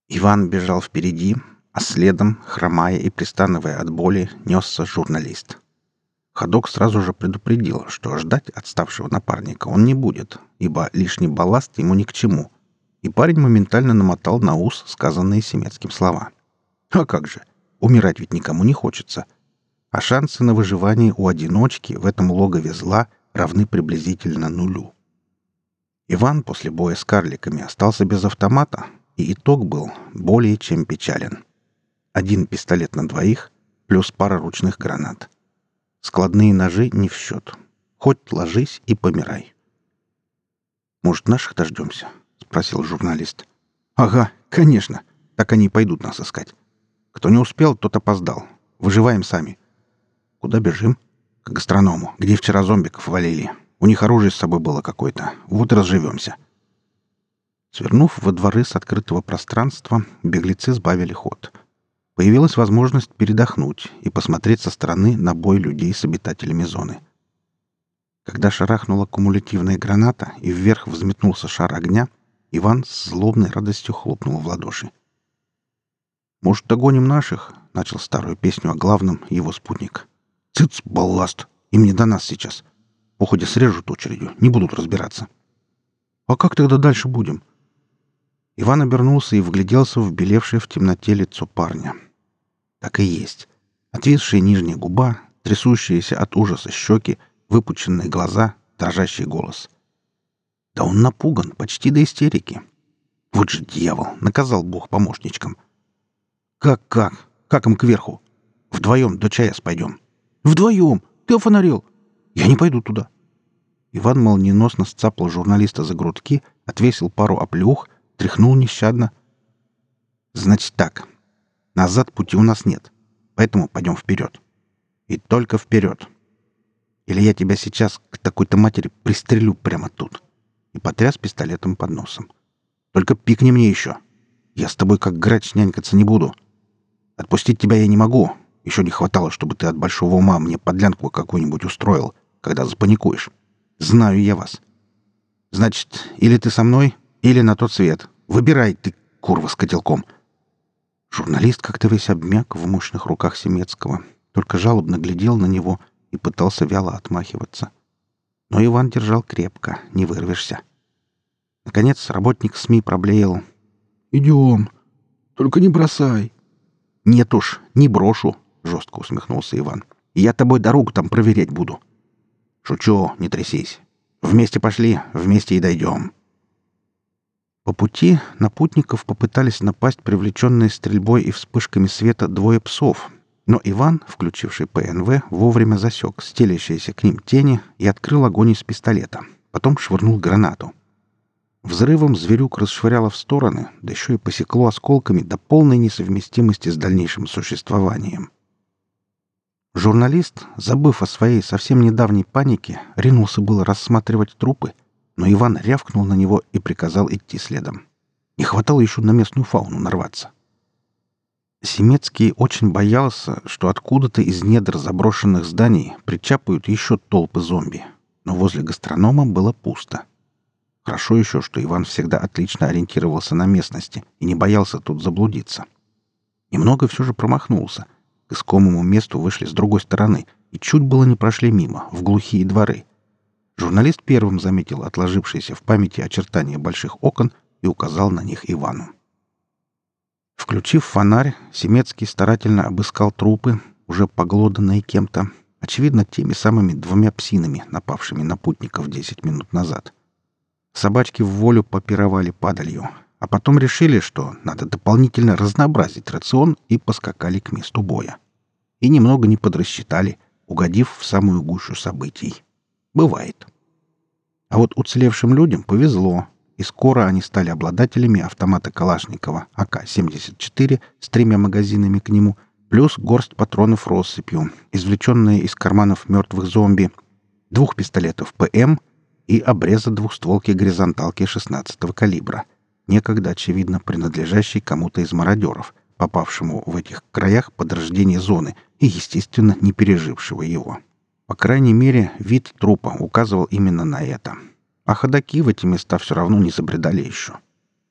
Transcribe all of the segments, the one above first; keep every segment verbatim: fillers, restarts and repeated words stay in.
Иван бежал впереди, а следом, хромая и пристанывая от боли, несся журналист. Ходок сразу же предупредил, что ждать отставшего напарника он не будет, ибо лишний балласт ему ни к чему, и парень моментально намотал на ус сказанные Семецким слова. А как же? Умирать ведь никому не хочется. А шансы на выживание у одиночки в этом логове зла равны приблизительно нулю. Иван после боя с карликами остался без автомата, и итог был более чем печален. Один пистолет на двоих плюс пара ручных гранат. Складные ножи не в счет. Хоть ложись и помирай. «Может, наших дождемся?» — спросил журналист. «Ага, конечно. Так они и пойдут нас искать. Кто не успел, тот опоздал. Выживаем сами». «Куда бежим?» «К гастроному, где вчера зомбиков валили. У них оружие с собой было какое-то. Вот и разживемся». Свернув во дворы с открытого пространства, беглецы сбавили ход. Появилась возможность передохнуть и посмотреть со стороны на бой людей с обитателями зоны. Когда шарахнула кумулятивная граната и вверх взметнулся шар огня, Иван с злобной радостью хлопнул в ладоши. «Может, догоним наших?» — начал старую песню о главном его спутник. «Цыц, балласт! Им не до нас сейчас. Походе срежут очередью, не будут разбираться». «А как тогда дальше будем?» Иван обернулся и вгляделся в белевшее в темноте лицо парня. Так и есть. Отвисшая нижняя губа, трясущиеся от ужаса щеки, выпученные глаза, дрожащий голос. Да он напуган почти до истерики. Вот же дьявол, наказал Бог помощничкам. «Как-как? Как им кверху? Вдвоем до ЧАЭС пойдем». «Вдвоем? Ты офонарел? Я не пойду туда». Иван молниеносно сцапал журналиста за грудки, отвесил пару оплеух, тряхнул нещадно. «Значит так. Назад пути у нас нет, поэтому пойдем вперед. И только вперед. Или я тебя сейчас к такой-то матери пристрелю прямо тут». И потряс пистолетом под носом. «Только пикни мне еще. Я с тобой как грач нянькаться не буду. Отпустить тебя я не могу. Еще не хватало, чтобы ты от большого ума мне подлянку какую-нибудь устроил, когда запаникуешь. Знаю я вас. Значит, или ты со мной, или на тот свет. Выбирай ты, курва с котелком». Журналист как-то весь обмяк в мощных руках Семецкого, только жалобно глядел на него и пытался вяло отмахиваться. Но Иван держал крепко, не вырвешься. Наконец работник СМИ проблеял. «Идем. Только не бросай». «Нет уж, не брошу», — жестко усмехнулся Иван. «Я тобой дорогу там проверять буду». «Шучу, не трясись. Вместе пошли, вместе и дойдем». По пути на путников попытались напасть привлеченные стрельбой и вспышками света двое псов, но Иван, включивший ПНВ, вовремя засек стелящиеся к ним тени и открыл огонь из пистолета. Потом швырнул гранату. Взрывом зверюк расшвыряло в стороны, да еще и посекло осколками до полной несовместимости с дальнейшим существованием. Журналист, забыв о своей совсем недавней панике, ринулся было рассматривать трупы, но Иван рявкнул на него и приказал идти следом. Не хватало еще на местную фауну нарваться. Семецкий очень боялся, что откуда-то из недр заброшенных зданий причапают еще толпы зомби, но возле гастронома было пусто. Хорошо еще, что Иван всегда отлично ориентировался на местности и не боялся тут заблудиться. Немного все же промахнулся. К искомому месту вышли с другой стороны и чуть было не прошли мимо, в глухие дворы. Журналист первым заметил отложившиеся в памяти очертания больших окон и указал на них Ивану. Включив фонарь, Семецкий старательно обыскал трупы, уже поглоданные кем-то, очевидно, теми самыми двумя псинами, напавшими на путников десять минут назад. Собачки в волю попировали падалью, а потом решили, что надо дополнительно разнообразить рацион, и поскакали к месту боя. И немного не подрасчитали, угодив в самую гущу событий. Бывает. А вот уцелевшим людям повезло, и скоро они стали обладателями автомата Калашникова А К семьдесят четыре с тремя магазинами к нему, плюс горсть патронов россыпью, извлеченные из карманов мертвых зомби, двух пистолетов П М и обреза двухстволки горизонталки шестнадцатого калибра, некогда, очевидно, принадлежащей кому-то из мародеров, попавшему в этих краях под рождение зоны и, естественно, не пережившего его. По крайней мере, вид трупа указывал именно на это. А ходаки в эти места все равно не забредали еще.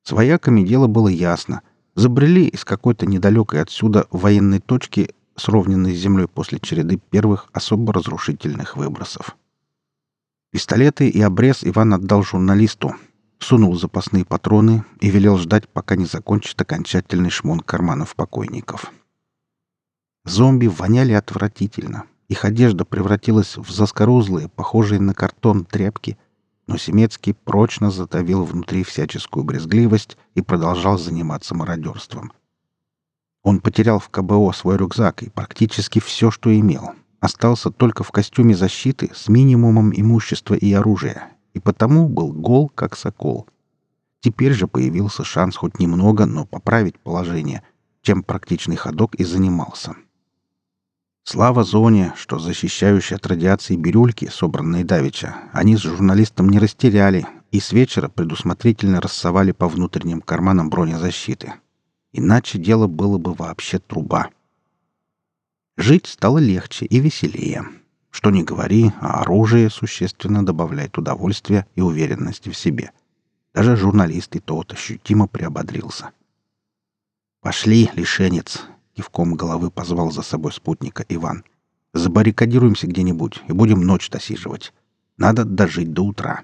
С вояками дело было ясно. Забрели из какой-то недалекой отсюда военной точки, сровненной с землей после череды первых особо разрушительных выбросов. Пистолеты и обрез Иван отдал журналисту, сунул запасные патроны и велел ждать, пока не закончит окончательный шмон карманов покойников. Зомби воняли отвратительно. Их одежда превратилась в заскорузлые, похожие на картон тряпки, но Семецкий прочно задавил внутри всяческую брезгливость и продолжал заниматься мародерством. Он потерял в ка бэ о свой рюкзак и практически все, что имел. Остался только в костюме защиты с минимумом имущества и оружия, и потому был гол, как сокол. Теперь же появился шанс хоть немного, но поправить положение, чем практичный ходок и занимался. Слава зоне, что защищающие от радиации бирюльки, собранные давеча, они с журналистом не растеряли и с вечера предусмотрительно рассовали по внутренним карманам бронезащиты. Иначе дело было бы вообще труба. Жить стало легче и веселее. Что ни говори, а оружие существенно добавляет удовольствия и уверенности в себе. Даже журналист и тот ощутимо приободрился. «Пошли, лишенец!» — кивком головы позвал за собой спутника Иван. «Забаррикадируемся где-нибудь и будем ночь досиживать. Надо дожить до утра».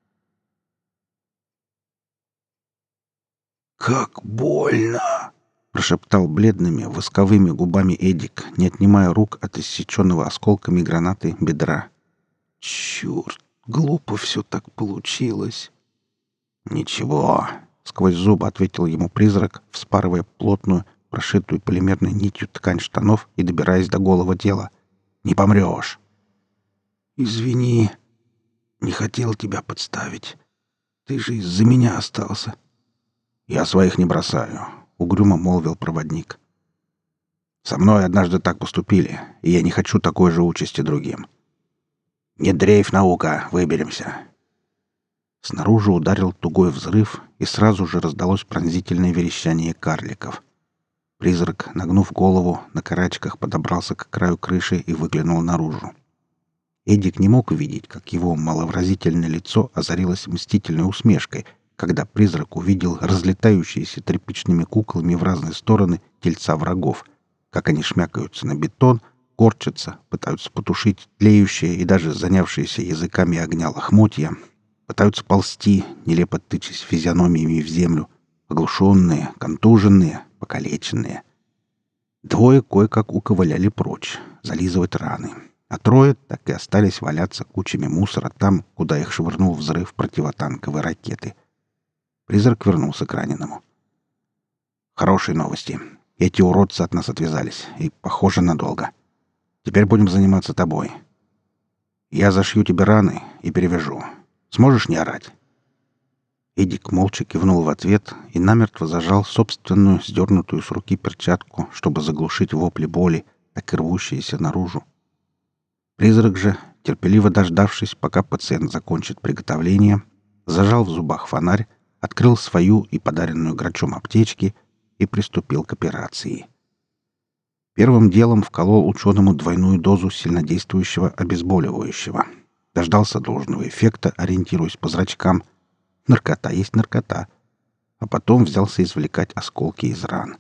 «Как больно!» — прошептал бледными восковыми губами Эдик, не отнимая рук от иссеченного осколками гранаты бедра. «Черт, глупо все так получилось!» «Ничего!» — сквозь зубы ответил ему призрак, вспарывая плотную, прошитую полимерной нитью ткань штанов и добираясь до голого тела. «Не помрешь!» «Извини, не хотел тебя подставить. Ты же из-за меня остался». «Я своих не бросаю», — угрюмо молвил проводник. «Со мной однажды так поступили, и я не хочу такой же участи другим. Не дрейф, наука, выберемся». Снаружи ударил тугой взрыв, и сразу же раздалось пронзительное верещание карликов. Призрак, нагнув голову, на карачках подобрался к краю крыши и выглянул наружу. Эдик не мог увидеть, как его маловразительное лицо озарилось мстительной усмешкой, когда призрак увидел разлетающиеся тряпичными куклами в разные стороны тельца врагов, как они шмякаются на бетон, корчатся, пытаются потушить тлеющие и даже занявшиеся языками огня лохмотья, пытаются ползти, нелепо тычась физиономиями в землю, оглушенные, контуженные, покалеченные. Двое кое-как уковыляли прочь, зализывать раны, а трое так и остались валяться кучами мусора там, куда их швырнул взрыв противотанковой ракеты. Призрак вернулся к раненому. «Хорошие новости. Эти уродцы от нас отвязались, и, похоже, надолго. Теперь будем заниматься тобой. Я зашью тебе раны и перевяжу. Сможешь не орать?» Эдик молча кивнул в ответ и намертво зажал собственную сдернутую с руки перчатку, чтобы заглушить вопли боли, так и рвущиеся наружу. Призрак же, терпеливо дождавшись, пока пациент закончит приготовление, зажал в зубах фонарь, открыл свою и подаренную грачом аптечки и приступил к операции. Первым делом вколол ученому двойную дозу сильнодействующего обезболивающего. Дождался должного эффекта, ориентируясь по зрачкам. Наркота есть наркота. А потом взялся извлекать осколки из ран.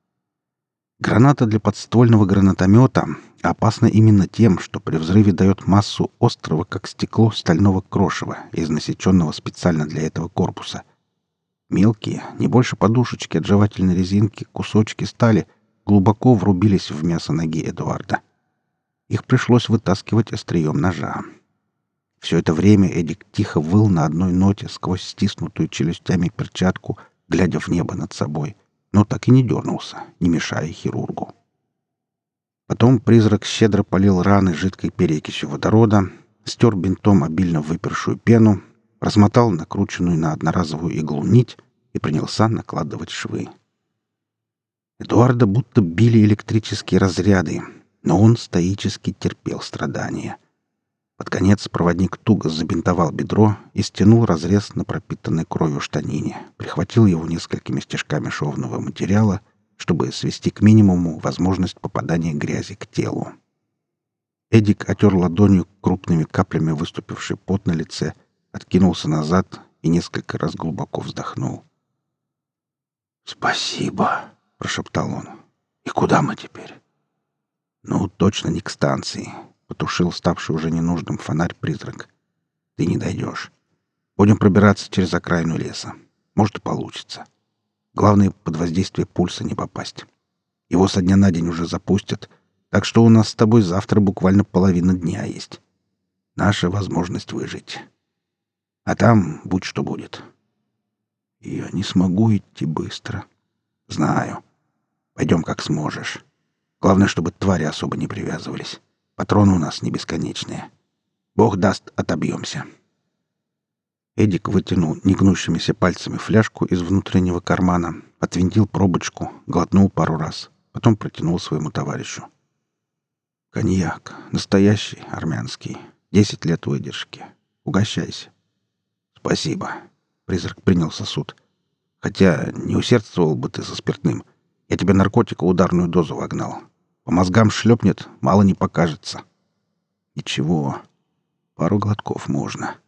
Граната для подствольного гранатомета опасна именно тем, что при взрыве дает массу острого, как стекло, стального крошева, изнасеченного специально для этого корпуса. Мелкие, не больше подушечки от жевательной резинки, кусочки стали глубоко врубились в мясо ноги Эдуарда. Их пришлось вытаскивать острием ножа. Все это время Эдик тихо выл на одной ноте сквозь стиснутую челюстями перчатку, глядя в небо над собой, но так и не дернулся, не мешая хирургу. Потом призрак щедро полил раны жидкой перекисью водорода, стер бинтом обильно выпершую пену, размотал накрученную на одноразовую иглу нить и принялся накладывать швы. Эдуарда будто били электрические разряды, но он стоически терпел страдания. Под конец проводник туго забинтовал бедро и стянул разрез на пропитанной кровью штанине, прихватил его несколькими стежками шовного материала, чтобы свести к минимуму возможность попадания грязи к телу. Эдик отер ладонью крупными каплями выступивший пот на лице, откинулся назад и несколько раз глубоко вздохнул. «Спасибо», — прошептал он. «И куда мы теперь?» «Ну, точно не к станции», — потушил ставший уже ненужным фонарь призрак. «Ты не дойдешь. Будем пробираться через окраину леса. Может, и получится. Главное, под воздействие пульса не попасть. Его со дня на день уже запустят, так что у нас с тобой завтра буквально половина дня есть. Наша возможность выжить. А там будь что будет». «Я не смогу идти быстро». «Знаю. Пойдем как сможешь. Главное, чтобы твари особо не привязывались. Патроны у нас не бесконечные. Бог даст, отобьемся». Эдик вытянул негнущимися пальцами фляжку из внутреннего кармана, отвинтил пробочку, глотнул пару раз, потом протянул своему товарищу. «Коньяк. Настоящий, армянский. Десять лет выдержки. Угощайся». «Спасибо». Призрак принял сосуд. «Хотя не усердствовал бы ты со спиртным. Я тебе наркотика ударную дозу вогнал. По мозгам шлепнет, мало не покажется». «Ничего. Пару глотков можно».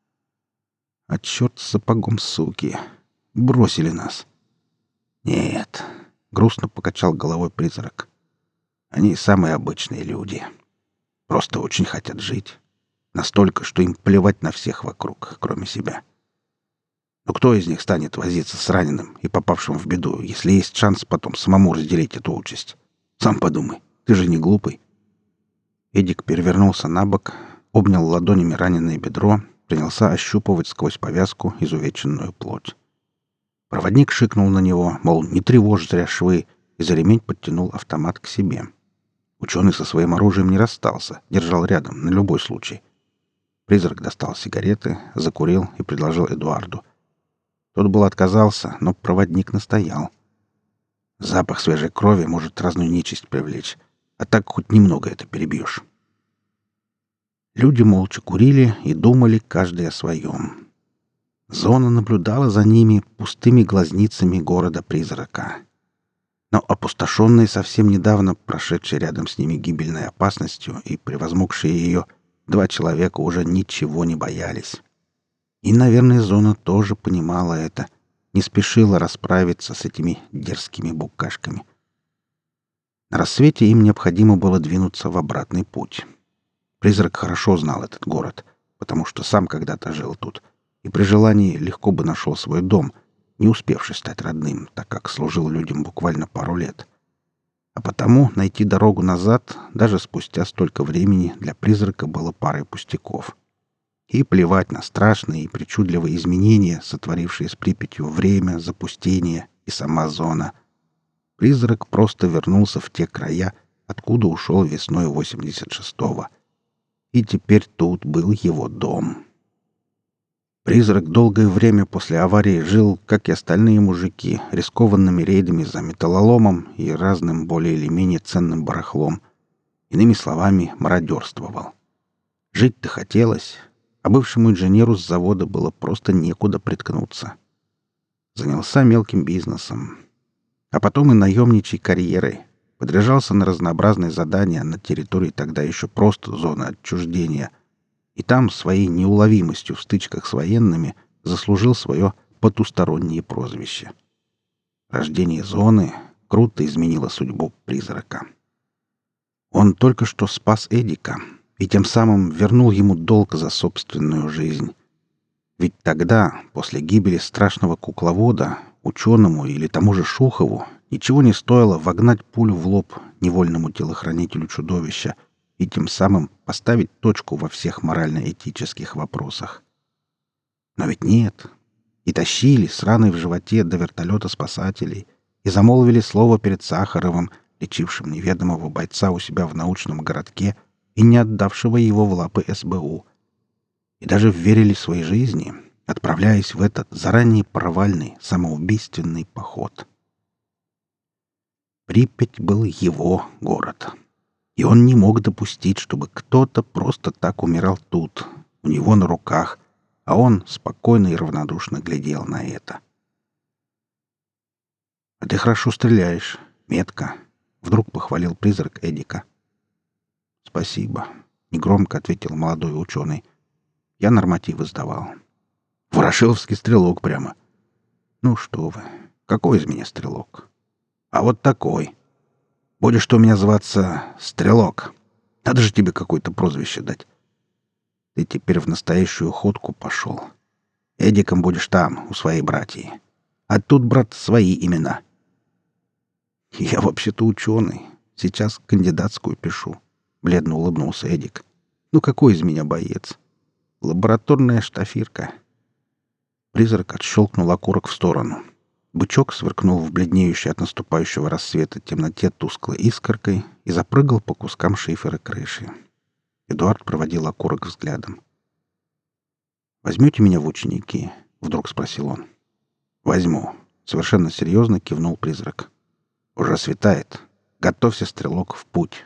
«А черт с сапогом, суки! Бросили нас!» «Нет», — грустно покачал головой призрак. «Они самые обычные люди. Просто очень хотят жить. Настолько, что им плевать на всех вокруг, кроме себя. Но кто из них станет возиться с раненым и попавшим в беду, если есть шанс потом самому разделить эту участь? Сам подумай, ты же не глупый». Эдик перевернулся на бок, обнял ладонями раненое бедро, принялся ощупывать сквозь повязку изувеченную плоть. Проводник шикнул на него, мол, не тревожь зря швы, и за ремень подтянул автомат к себе. Ученый со своим оружием не расстался, держал рядом, на любой случай. Призрак достал сигареты, закурил и предложил Эдуарду. Тот был отказался, но проводник настоял. Запах свежей крови может разную нечисть привлечь, а так хоть немного это перебьешь. Люди молча курили и думали каждый о своем. Зона наблюдала за ними пустыми глазницами города-призрака. Но опустошенные совсем недавно прошедшие рядом с ними гибельной опасностью и превозмогшие ее, два человека уже ничего не боялись. И, наверное, Зона тоже понимала это, не спешила расправиться с этими дерзкими букашками. На рассвете им необходимо было двинуться в обратный путь. Призрак хорошо знал этот город, потому что сам когда-то жил тут, и при желании легко бы нашел свой дом, не успевший стать родным, так как служил людям буквально пару лет. А потому найти дорогу назад, даже спустя столько времени, для призрака было парой пустяков. И плевать на страшные и причудливые изменения, сотворившие с Припятью время, запустение и сама Зона. Призрак просто вернулся в те края, откуда ушел весной восемьдесят шестого. И теперь тут был его дом. Призрак долгое время после аварии жил, как и остальные мужики, рискованными рейдами за металлоломом и разным более или менее ценным барахлом. Иными словами, мародерствовал. Жить-то хотелось, а бывшему инженеру с завода было просто некуда приткнуться. Занялся мелким бизнесом. А потом и наемничьей карьерой. Подряжался на разнообразные задания на территории тогда еще просто зоны отчуждения. И там своей неуловимостью в стычках с военными заслужил свое потустороннее прозвище. Рождение зоны круто изменило судьбу призрака. Он только что спас Эдика и тем самым вернул ему долг за собственную жизнь. Ведь тогда, после гибели страшного кукловода, ученому или тому же Шухову ничего не стоило вогнать пулю в лоб невольному телохранителю чудовища и тем самым поставить точку во всех морально-этических вопросах. Но ведь нет. И тащили с раной в животе до вертолета спасателей, и замолвили слово перед Сахаровым, лечившим неведомого бойца у себя в научном городке и не отдавшего его в лапы эс бэ у. И даже вверили своей жизни, отправляясь в этот заранее провальный, самоубийственный поход. Припять был его город. И он не мог допустить, чтобы кто-то просто так умирал тут, у него на руках, а он спокойно и равнодушно глядел на это. «А ты хорошо стреляешь. Метко», — вдруг похвалил призрак Эдика. «Спасибо», — негромко ответил молодой ученый. «Я нормативы сдавал». «Ворошиловский стрелок прямо». «Ну что вы, Какой из меня стрелок? А вот такой. Будешь ты у меня зваться Стрелок. Надо же тебе какое-то прозвище дать. Ты теперь в настоящую ходку пошел. Эдиком будешь там, у своей братьи. А тут, брат, свои имена. Я вообще-то ученый. Сейчас кандидатскую пишу. Бледно улыбнулся Эдик. Ну какой из меня боец? Лабораторная штафирка. Призрак отщелкнул окурок в сторону. Бычок сверкнул в бледнеющей от наступающего рассвета темноте тусклой искоркой и запрыгал по кускам шифера крыши. Эдуард проводил окурок взглядом. «Возьмете меня в ученики?» — вдруг спросил он. «Возьму», — совершенно серьезно кивнул призрак. «Уже светает. Готовься, стрелок, в путь».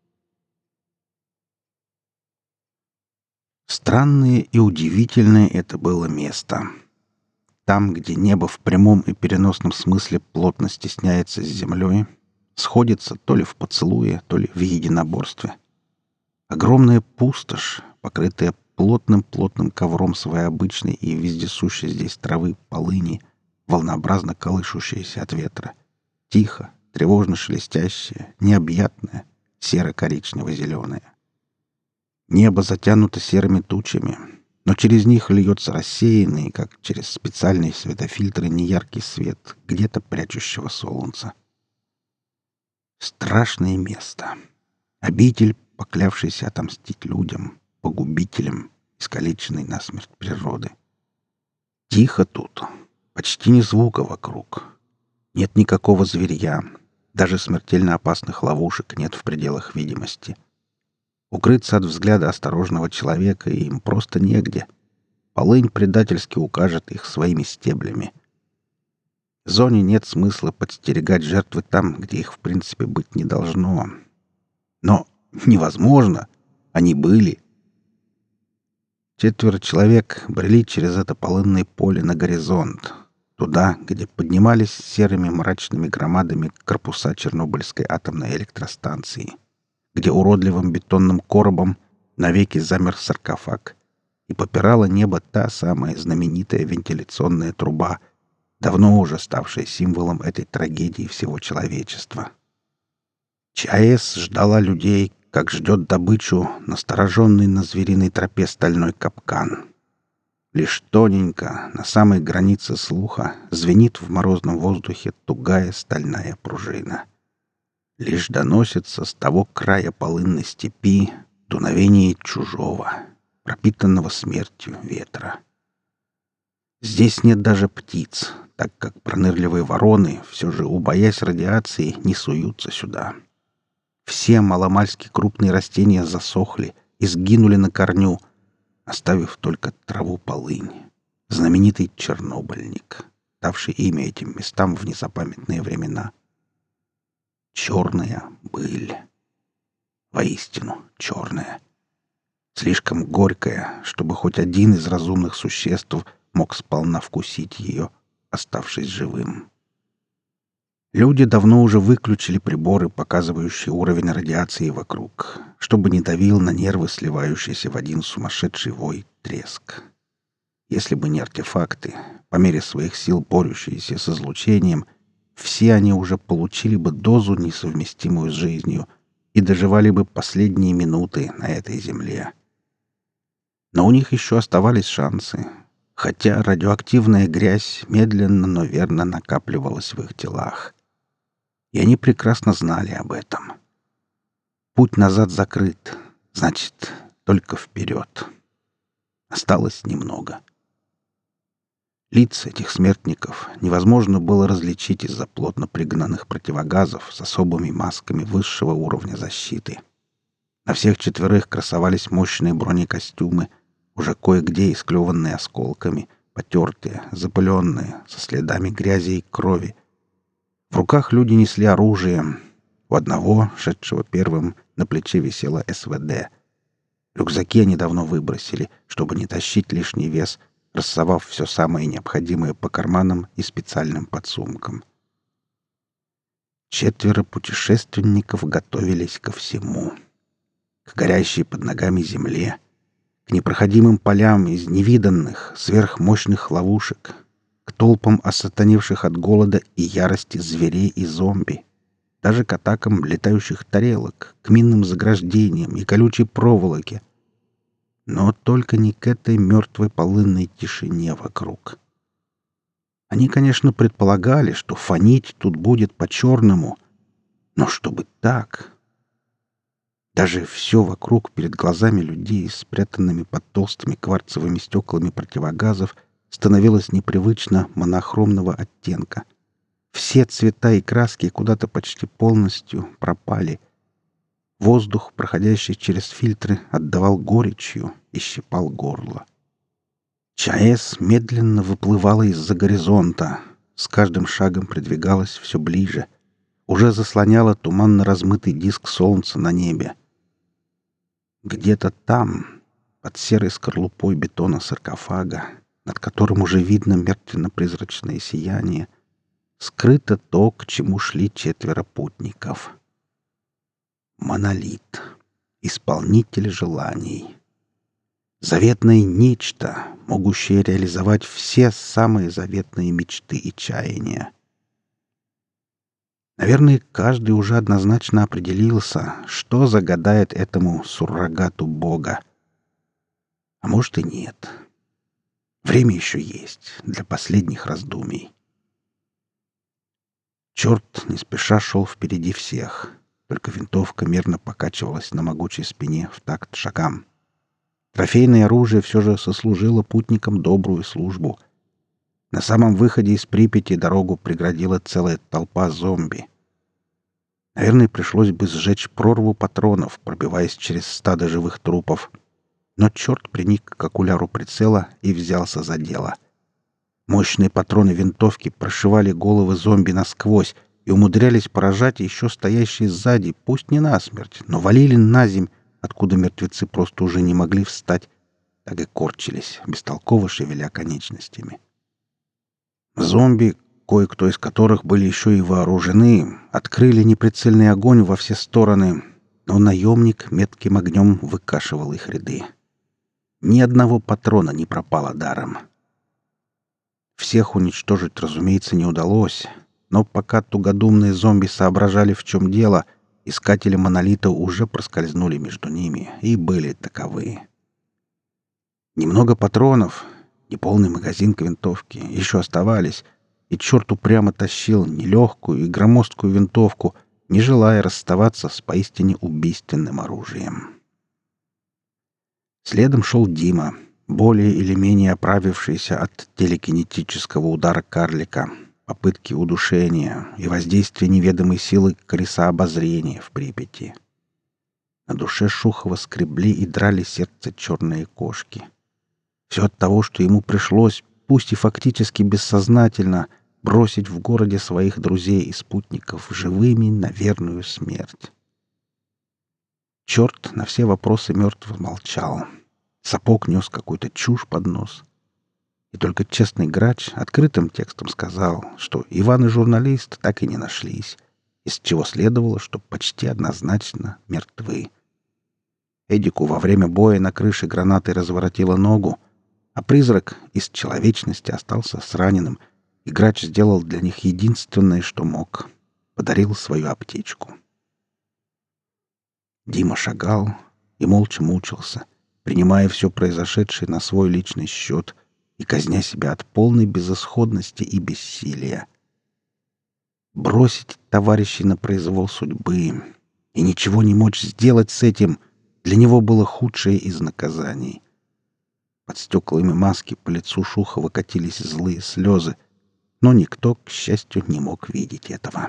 Странное и удивительное это было место. Там, где небо в прямом и переносном смысле плотно стесняется с землей, сходится то ли в поцелуе, то ли в единоборстве. Огромная пустошь, покрытая плотным-плотным ковром своей обычной и вездесущей здесь травы полыни, волнообразно колышущаяся от ветра. Тихо, тревожно шелестящая, необъятная, серо-коричнево-зеленая. Небо затянуто серыми тучами, но через них льется рассеянный, как через специальные светофильтры, неяркий свет где-то прячущего солнца. Страшное место. Обитель, поклявшийся отомстить людям, погубителям, искалеченной насмерть природы. Тихо тут, почти ни звука вокруг. Нет никакого зверья, даже смертельно опасных ловушек нет в пределах видимости. Укрыться от взгляда осторожного человека им просто негде. Полынь предательски укажет их своими стеблями. Зоне нет смысла подстерегать жертвы там, где их в принципе быть не должно. Но невозможно. Они были. Четверо человек брели через это полынное поле на горизонт, туда, где поднимались серыми мрачными громадами корпуса Чернобыльской атомной электростанции, где уродливым бетонным коробом навеки замер саркофаг, и попирала небо та самая знаменитая вентиляционная труба, давно уже ставшая символом этой трагедии всего человечества. ЧАЭС ждала людей, как ждет добычу, настороженный на звериной тропе стальной капкан. Лишь тоненько, на самой границе слуха, звенит в морозном воздухе тугая стальная пружина. Лишь доносится с того края полынной степи дуновение чужого, пропитанного смертью ветра. Здесь нет даже птиц, так как пронырливые вороны, все же убоясь радиации, не суются сюда. Все маломальски крупные растения засохли и сгинули на корню, оставив только траву полынь, знаменитый чернобыльник, давший имя этим местам в незапамятные времена. Черная быль. Воистину черная. Слишком горькая, чтобы хоть один из разумных существ мог сполна вкусить ее, оставшись живым. Люди давно уже выключили приборы, показывающие уровень радиации вокруг, чтобы не давил на нервы сливающийся в один сумасшедший вой треск. Если бы не артефакты, по мере своих сил борющиеся с излучением, все они уже получили бы дозу, несовместимую с жизнью, и доживали бы последние минуты на этой земле. Но у них еще оставались шансы, хотя радиоактивная грязь медленно, но верно накапливалась в их телах. И они прекрасно знали об этом. Путь назад закрыт, значит, только вперед. Осталось немного. Лица этих смертников невозможно было различить из-за плотно пригнанных противогазов с особыми масками высшего уровня защиты. На всех четверых красовались мощные бронекостюмы, уже кое-где исклеванные осколками, потертые, запыленные, со следами грязи и крови. В руках люди несли оружие. У одного, шедшего первым, на плече висела СВД. Рюкзаки они давно выбросили, чтобы не тащить лишний вес, рассовав все самое необходимое по карманам и специальным подсумкам. Четверо путешественников готовились ко всему. К горящей под ногами земле, к непроходимым полям из невиданных, сверхмощных ловушек, к к толпам осатаневших от голода и ярости зверей и зомби, даже к атакам летающих тарелок, к минным заграждениям и колючей проволоке. Но только не к этой мертвой полынной тишине вокруг. Они, конечно, предполагали, что фонить тут будет по-черному, но чтобы так... Даже все вокруг перед глазами людей, спрятанными под толстыми кварцевыми стеклами противогазов, становилось непривычно монохромного оттенка. Все цвета и краски куда-то почти полностью пропали. Воздух, проходящий через фильтры, отдавал горечью и щипал горло. ЧАЭС медленно выплывала из-за горизонта, с каждым шагом придвигалась все ближе, уже заслоняла туманно размытый диск солнца на небе. Где-то там, под серой скорлупой бетона саркофага, над которым уже видно мертвенно-призрачное сияние, скрыто то, к чему шли четверо путников. Монолит. Исполнитель желаний. Заветное нечто, могущее реализовать все самые заветные мечты и чаяния. Наверное, каждый уже однозначно определился, что загадает этому суррогату Бога. А может и нет. Время еще есть для последних раздумий. Черт не спеша шел впереди всех, только винтовка мерно покачивалась на могучей спине в такт шагам. Трофейное оружие все же сослужило путникам добрую службу. На самом выходе из Припяти дорогу преградила целая толпа зомби. Наверное, пришлось бы сжечь прорву патронов, пробиваясь через стадо живых трупов. Но черт приник к окуляру прицела и взялся за дело. Мощные патроны винтовки прошивали головы зомби насквозь и умудрялись поражать еще стоящие сзади, пусть не насмерть, но валили на земь, откуда мертвецы просто уже не могли встать, так и корчились, бестолково шевеля конечностями. Зомби, кое-кто из которых были еще и вооружены, открыли неприцельный огонь во все стороны, но наемник метким огнем выкашивал их ряды. Ни одного патрона не пропало даром. Всех уничтожить, разумеется, не удалось, но пока тугодумные зомби соображали, в чем дело, искатели монолита уже проскользнули между ними и были таковы. Немного патронов, неполный магазин к винтовке, еще оставались, и черт упрямо тащил нелегкую и громоздкую винтовку, не желая расставаться с поистине убийственным оружием. Следом шел Дима, более или менее оправившийся от телекинетического удара карлика, попытки удушения и воздействия неведомой силы колеса обозрения в Припяти. На душе Шухова скребли и драли сердце черные кошки. Все от того, что ему пришлось, пусть и фактически бессознательно, бросить в городе своих друзей и спутников живыми на верную смерть. Черт на все вопросы мертв молчал. Сапог нес какую-то чушь под нос. И только честный грач открытым текстом сказал, что Иван и журналист так и не нашлись, из чего следовало, что почти однозначно мертвы. Эдику во время боя на крыше гранатой разворотило ногу, а призрак из человечности остался с раненым, и грач сделал для них единственное, что мог — подарил свою аптечку. Дима шагал и молча мучился, принимая все произошедшее на свой личный счет и казня себя от полной безысходности и бессилия. Бросить товарищей на произвол судьбы и ничего не мочь сделать с этим для него было худшее из наказаний. Под стеклами маски по лицу Шухова катились злые слезы, но никто, к счастью, не мог видеть этого.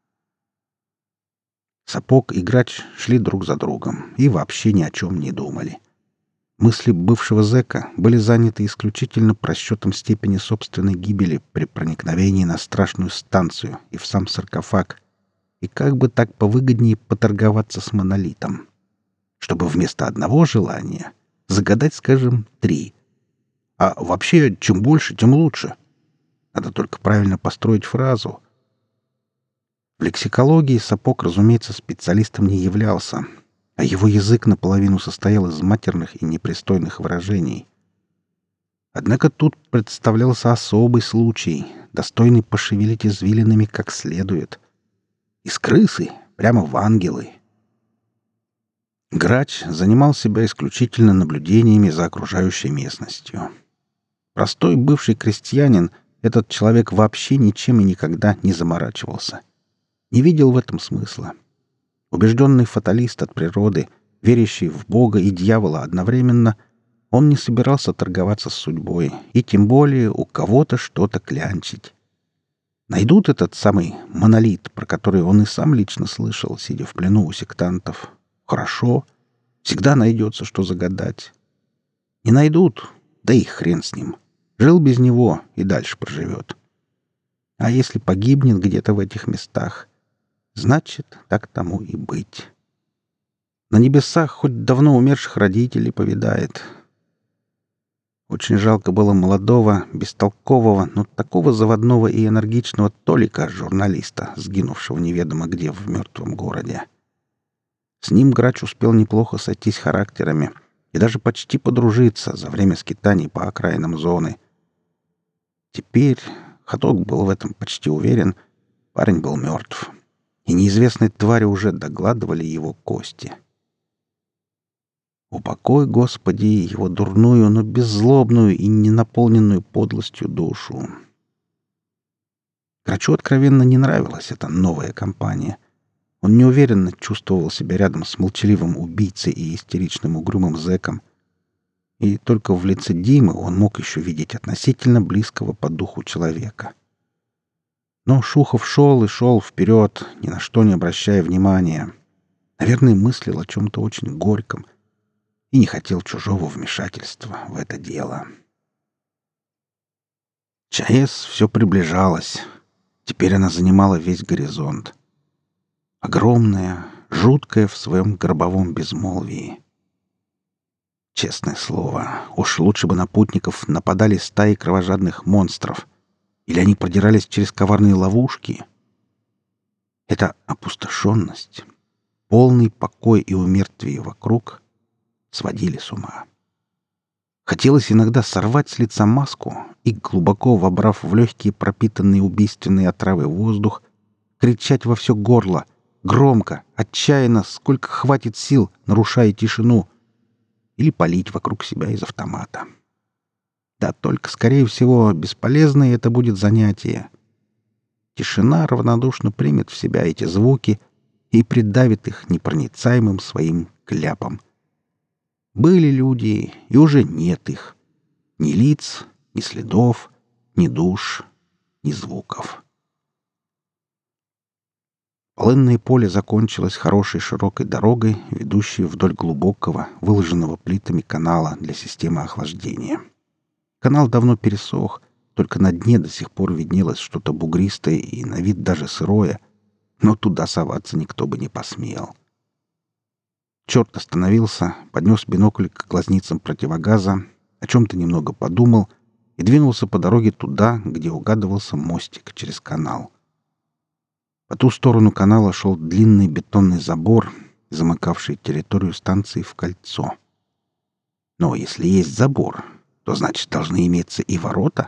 Сапог и грач шли друг за другом и вообще ни о чем не думали. Мысли бывшего зэка были заняты исключительно просчетом степени собственной гибели при проникновении на страшную станцию и в сам саркофаг, и как бы так повыгоднее поторговаться с монолитом, чтобы вместо одного желания загадать, скажем, три. А вообще, чем больше, тем лучше. Надо только правильно построить фразу. В лексикологии Сапог, разумеется, специалистом не являлся, а его язык наполовину состоял из матерных и непристойных выражений. Однако тут представлялся особый случай, достойный пошевелить извилинами как следует. Из крысы прямо в ангелы. Грач занимал себя исключительно наблюдениями за окружающей местностью. Простой бывший крестьянин, этот человек вообще ничем и никогда не заморачивался. Не видел в этом смысла. Убежденный фаталист от природы, верящий в Бога и дьявола одновременно, он не собирался торговаться с судьбой и тем более у кого-то что-то клянчить. Найдут этот самый монолит, про который он и сам лично слышал, сидя в плену у сектантов. Хорошо. Всегда найдется, что загадать. Не найдут, да и хрен с ним. Жил без него и дальше проживет. А если погибнет где-то в этих местах, значит, так тому и быть. На небесах хоть давно умерших родителей повидает. Очень жалко было молодого, бестолкового, но такого заводного и энергичного Толика, журналиста, сгинувшего неведомо где в мертвом городе. С ним Грач успел неплохо сойтись характерами и даже почти подружиться за время скитаний по окраинам зоны. Теперь, Ходок был в этом почти уверен, парень был мертв, и неизвестные твари уже догладывали его кости. Упокой, Господи, его дурную, но беззлобную и не наполненную подлостью душу. Грачу откровенно не нравилась эта новая компания. Он неуверенно чувствовал себя рядом с молчаливым убийцей и истеричным угрюмым зэком. И только в лице Димы он мог еще видеть относительно близкого по духу человека. Но Шухов шел и шел вперед, ни на что не обращая внимания. Наверное, мыслил о чем-то очень горьком и не хотел чужого вмешательства в это дело. ЧАЭС все приближалась. Теперь она занимала весь горизонт. Огромная, жуткая в своем гробовом безмолвии. Честное слово, уж лучше бы на путников нападали стаи кровожадных монстров. Или они продирались через коварные ловушки. Эта опустошенность, полный покой и умертвие вокруг сводили с ума. Хотелось иногда сорвать с лица маску и, глубоко вобрав в легкие пропитанные убийственной отравой воздух, кричать во все горло, громко, отчаянно, сколько хватит сил, нарушая тишину, или палить вокруг себя из автомата. Да только, скорее всего, бесполезное это будет занятие. Тишина равнодушно примет в себя эти звуки и придавит их непроницаемым своим кляпом. Были люди, и уже нет их. Ни лиц, ни следов, ни душ, ни звуков. Полынное поле закончилось хорошей широкой дорогой, ведущей вдоль глубокого, выложенного плитами канала для системы охлаждения. Канал давно пересох, только на дне до сих пор виднелось что-то бугристое и на вид даже сырое, но туда соваться никто бы не посмел. Черт остановился, поднес бинокль к глазницам противогаза, о чем-то немного подумал и двинулся по дороге туда, где угадывался мостик через канал. По ту сторону канала шел длинный бетонный забор, замыкавший территорию станции в кольцо. Но если есть забор, то значит должны иметься и ворота.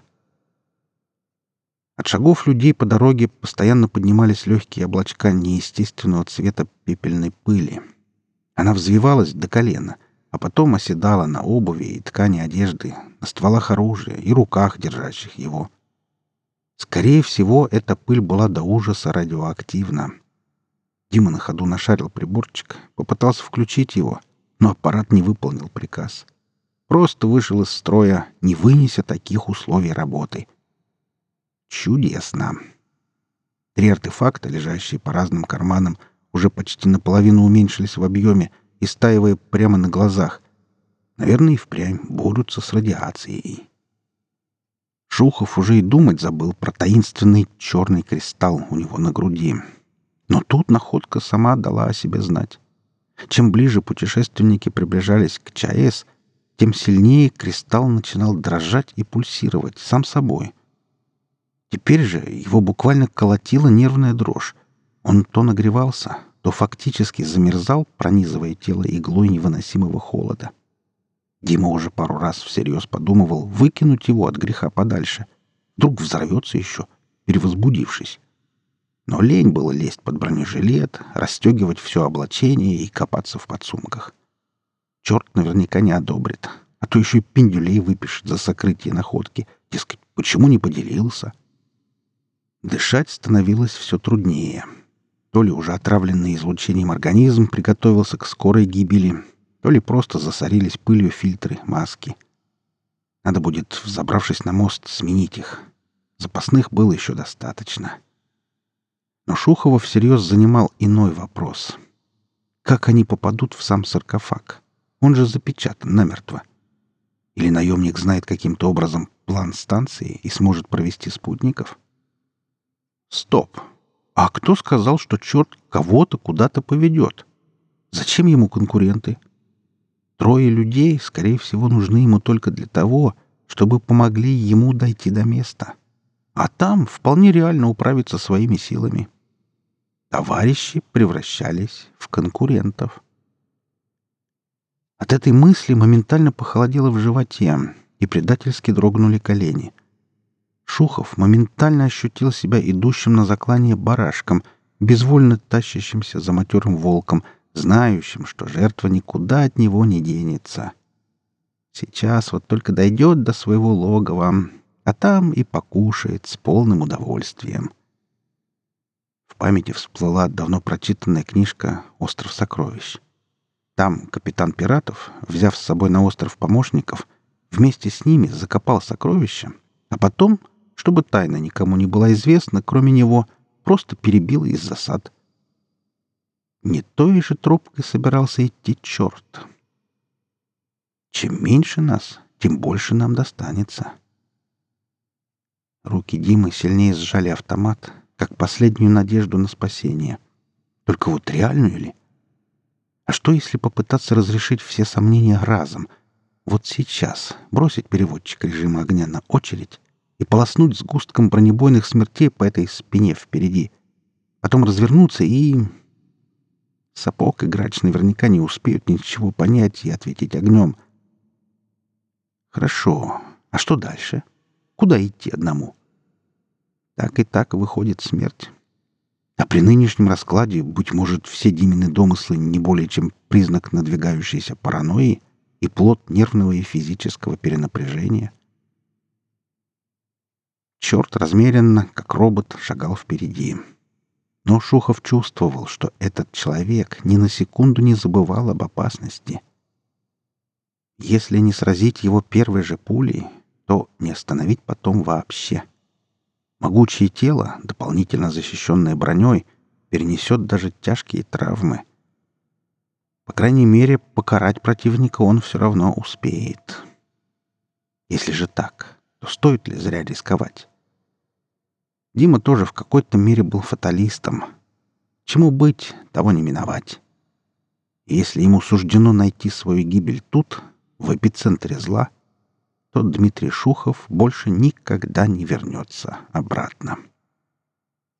От шагов людей по дороге постоянно поднимались легкие облачка неестественного цвета пепельной пыли. Она взвивалась до колена, а потом оседала на обуви и ткани одежды, на стволах оружия и руках, держащих его. Скорее всего, эта пыль была до ужаса радиоактивна. Дима на ходу нашарил приборчик, попытался включить его, но аппарат не выполнил приказ. Просто вышел из строя, не вынеся таких условий работы. Чудесно! Три артефакта, лежащие по разным карманам, уже почти наполовину уменьшились в объеме, истаивая прямо на глазах. Наверное, и впрямь борются с радиацией. Шухов уже и думать забыл про таинственный черный кристалл у него на груди. Но тут находка сама дала о себе знать. Чем ближе путешественники приближались к ЧАЭС, тем сильнее кристалл начинал дрожать и пульсировать сам собой. Теперь же его буквально колотила нервная дрожь. Он то нагревался, то фактически замерзал, пронизывая тело иглой невыносимого холода. Дима уже пару раз всерьез подумывал выкинуть его от греха подальше. Вдруг взорвется еще, перевозбудившись. Но лень было лезть под бронежилет, расстегивать все облачение и копаться в подсумках. Черт наверняка не одобрит, а то еще и пиндюлей выпишет за сокрытие находки. Дескать, почему не поделился? Дышать становилось все труднее. То ли уже отравленный излучением организм приготовился к скорой гибели, то ли просто засорились пылью фильтры, маски. Надо будет, взобравшись на мост, сменить их. Запасных было еще достаточно. Но Шухова всерьез занимал иной вопрос. Как они попадут в сам саркофаг? Он же запечатан намертво. Или наемник знает каким-то образом план станции и сможет провести спутников? Стоп! А кто сказал, что черт кого-то куда-то поведет? Зачем ему конкуренты? Трое людей, скорее всего, нужны ему только для того, чтобы помогли ему дойти до места. А там вполне реально управиться своими силами. Товарищи превращались в конкурентов. От этой мысли моментально похолодело в животе, и предательски дрогнули колени. Шухов моментально ощутил себя идущим на заклание барашком, безвольно тащащимся за матерым волком, знающим, что жертва никуда от него не денется. Сейчас вот только дойдет до своего логова, а там и покушает с полным удовольствием. В памяти всплыла давно прочитанная книжка «Остров сокровищ». Там капитан пиратов, взяв с собой на остров помощников, вместе с ними закопал сокровища, а потом, чтобы тайна никому не была известна, кроме него, просто перебил из засад. Не той же тропкой собирался идти черт. Чем меньше нас, тем больше нам достанется. Руки Димы сильнее сжали автомат, как последнюю надежду на спасение. Только вот реальную ли? А что, если попытаться разрешить все сомнения разом? Вот сейчас бросить переводчик режима огня на очередь и полоснуть сгустком бронебойных смертей по этой спине впереди. Потом развернуться и... Сапог и грач наверняка не успеют ничего понять и ответить огнем. Хорошо. А что дальше? Куда идти одному? Так и так выходит смерть. А при нынешнем раскладе, быть может, все Димины домыслы не более чем признак надвигающейся паранойи и плод нервного и физического перенапряжения. Черт размеренно, как робот, шагал впереди. Но Шухов чувствовал, что этот человек ни на секунду не забывал об опасности. Если не сразить его первой же пулей, то не остановить потом вообще. Могучее тело, дополнительно защищенное броней, перенесет даже тяжкие травмы. По крайней мере, покарать противника он все равно успеет. Если же так, то стоит ли зря рисковать? Дима тоже в какой-то мере был фаталистом. Чему быть, того не миновать. И если ему суждено найти свою гибель тут, в эпицентре зла, то Дмитрий Шухов больше никогда не вернется обратно.